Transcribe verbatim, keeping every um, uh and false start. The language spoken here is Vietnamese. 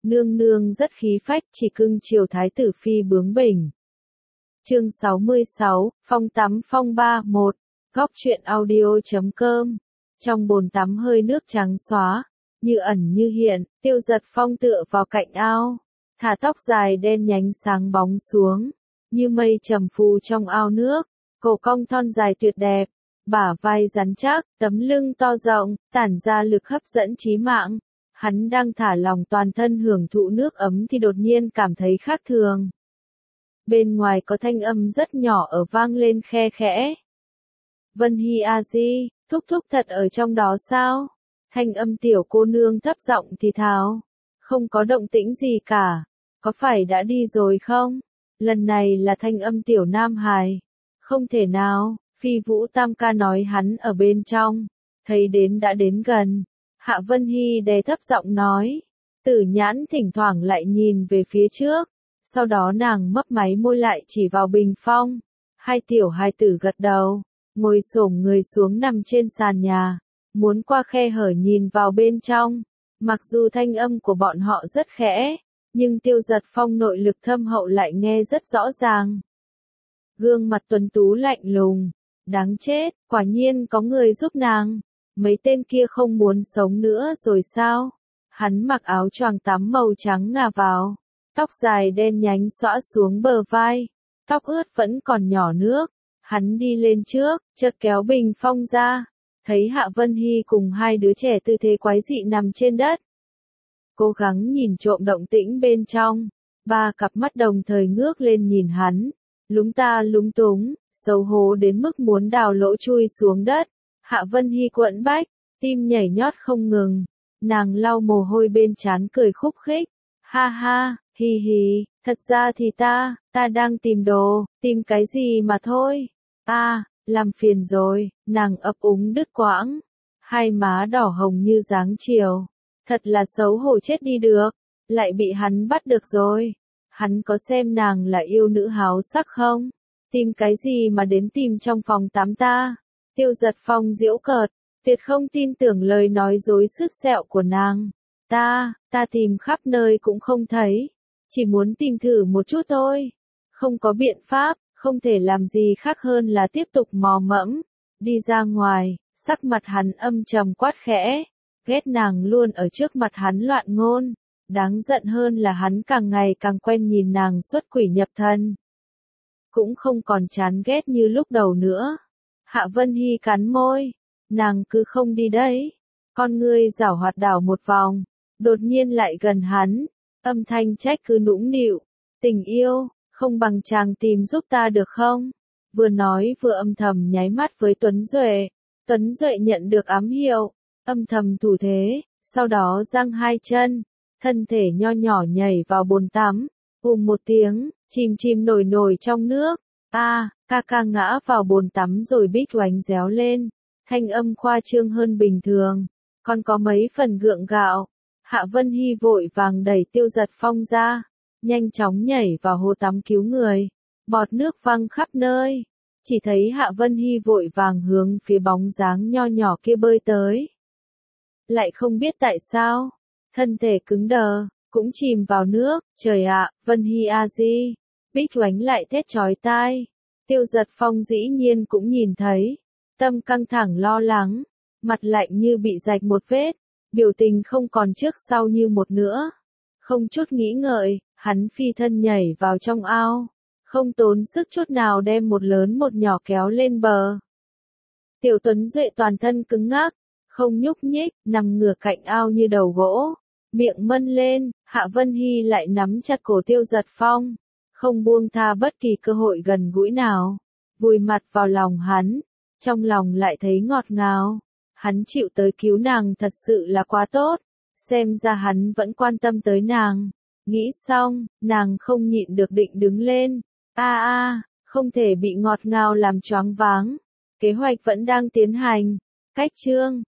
nương nương rất khí phách chỉ cưng chiều thái tử phi bướng bỉnh. Chương sáu mươi sáu, Phong tắm phong ba một, góc truyện audio chấm com. Trong bồn tắm hơi nước trắng xóa, như ẩn như hiện, Tiêu Giật Phong tựa vào cạnh ao, thả tóc dài đen nhánh sáng bóng xuống, như mây trầm phù trong ao nước, cổ cong thon dài tuyệt đẹp, bả vai rắn chắc, tấm lưng to rộng, tản ra lực hấp dẫn chí mạng. Hắn đang thả lòng toàn thân hưởng thụ nước ấm thì đột nhiên cảm thấy khác thường. Bên ngoài có thanh âm rất nhỏ ở vang lên khe khẽ. Vân Hy a di, thúc thúc thật ở trong đó sao? Thanh âm tiểu cô nương thấp giọng thì thào. Không có động tĩnh gì cả. Có phải đã đi rồi không? Lần này là thanh âm tiểu nam hài. Không thể nào, Phi Vũ Tam ca nói hắn ở bên trong. Thấy đến đã đến gần. Hạ Vân Hy đè thấp giọng nói. Tử nhãn thỉnh thoảng lại nhìn về phía trước. Sau đó nàng mấp máy môi lại chỉ vào bình phong. Hai tiểu hài tử gật đầu. Ngồi xổm người xuống nằm trên sàn nhà. Muốn qua khe hở nhìn vào bên trong. Mặc dù thanh âm của bọn họ rất khẽ. Nhưng Tiêu Giật Phong nội lực thâm hậu lại nghe rất rõ ràng. Gương mặt tuấn tú lạnh lùng. Đáng chết, quả nhiên có người giúp nàng. Mấy tên kia không muốn sống nữa rồi sao? Hắn mặc áo choàng tắm màu trắng ngà vào. Tóc dài đen nhánh xõa xuống bờ vai. Tóc ướt vẫn còn nhỏ nước. Hắn đi lên trước, chợt kéo bình phong ra. Thấy Hạ Vân Hy cùng hai đứa trẻ tư thế quái dị nằm trên đất. Cố gắng nhìn trộm động tĩnh bên trong. Ba cặp mắt đồng thời ngước lên nhìn hắn. Lúng ta lúng túng, xấu hổ đến mức muốn đào lỗ chui xuống đất. Hạ Vân Hy quẫn bách, tim nhảy nhót không ngừng. Nàng lau mồ hôi bên trán cười khúc khích. Ha ha, hi hi, thật ra thì ta, ta đang tìm đồ, tìm cái gì mà thôi. À, làm phiền rồi, nàng ấp úng đứt quãng. Hai má đỏ hồng như dáng chiều. Thật là xấu hổ chết đi được. Lại bị hắn bắt được rồi. Hắn có xem nàng là yêu nữ háo sắc không? Tìm cái gì mà đến tìm trong phòng tắm ta? Tiêu Giật Phong giễu cợt, tuyệt không tin tưởng lời nói dối sứt sẹo của nàng. Ta, ta tìm khắp nơi cũng không thấy. Chỉ muốn tìm thử một chút thôi. Không có biện pháp, không thể làm gì khác hơn là tiếp tục mò mẫm. Đi ra ngoài, sắc mặt hắn âm trầm quát khẽ. Ghét nàng luôn ở trước mặt hắn loạn ngôn. Đáng giận hơn là hắn càng ngày càng quen nhìn nàng xuất quỷ nhập thần. Cũng không còn chán ghét như lúc đầu nữa. Hạ Vân Hy cắn môi. Nàng cứ không đi đấy. Con ngươi giảo hoạt đảo một vòng. Đột nhiên lại gần hắn. Âm thanh trách cứ nũng nịu. Tình yêu, không bằng chàng tìm giúp ta được không? Vừa nói vừa âm thầm nháy mắt với Tuấn Duệ. Tuấn Duệ nhận được ám hiệu. Âm thầm thủ thế. Sau đó giang hai chân. Thân thể nho nhỏ nhảy vào bồn tắm. Ùm một tiếng, chìm chìm nổi nổi trong nước. A, à, ca ca ngã vào bồn tắm rồi bít oánh réo lên. Thanh âm khoa trương hơn bình thường. Còn có mấy phần gượng gạo. Hạ Vân Hy vội vàng đẩy Tiêu Giật Phong ra. Nhanh chóng nhảy vào hồ tắm cứu người. Bọt nước văng khắp nơi. Chỉ thấy Hạ Vân Hy vội vàng hướng phía bóng dáng nho nhỏ kia bơi tới. Lại không biết tại sao. Thân thể cứng đờ, cũng chìm vào nước. Trời ạ, Vân Hy a di. Bích oánh lại thét chói tai. Tiêu Giật Phong dĩ nhiên cũng nhìn thấy. Tâm căng thẳng lo lắng. Mặt lạnh như bị rạch một vết. Biểu tình không còn trước sau như một nữa. Không chút nghĩ ngợi, hắn phi thân nhảy vào trong ao. Không tốn sức chút nào đem một lớn một nhỏ kéo lên bờ. Tiểu Tuấn Duệ toàn thân cứng ngắc. Không nhúc nhích, nằm ngửa cạnh ao như đầu gỗ. Miệng mân lên, Hạ Vân Hy lại nắm chặt cổ Tiêu Giật Phong. Không buông tha bất kỳ cơ hội gần gũi nào. Vùi mặt vào lòng hắn. Trong lòng lại thấy ngọt ngào. Hắn chịu tới cứu nàng thật sự là quá tốt. Xem ra hắn vẫn quan tâm tới nàng. Nghĩ xong, nàng không nhịn được định đứng lên. A a, không thể bị ngọt ngào làm choáng váng. Kế hoạch vẫn đang tiến hành. Cách chương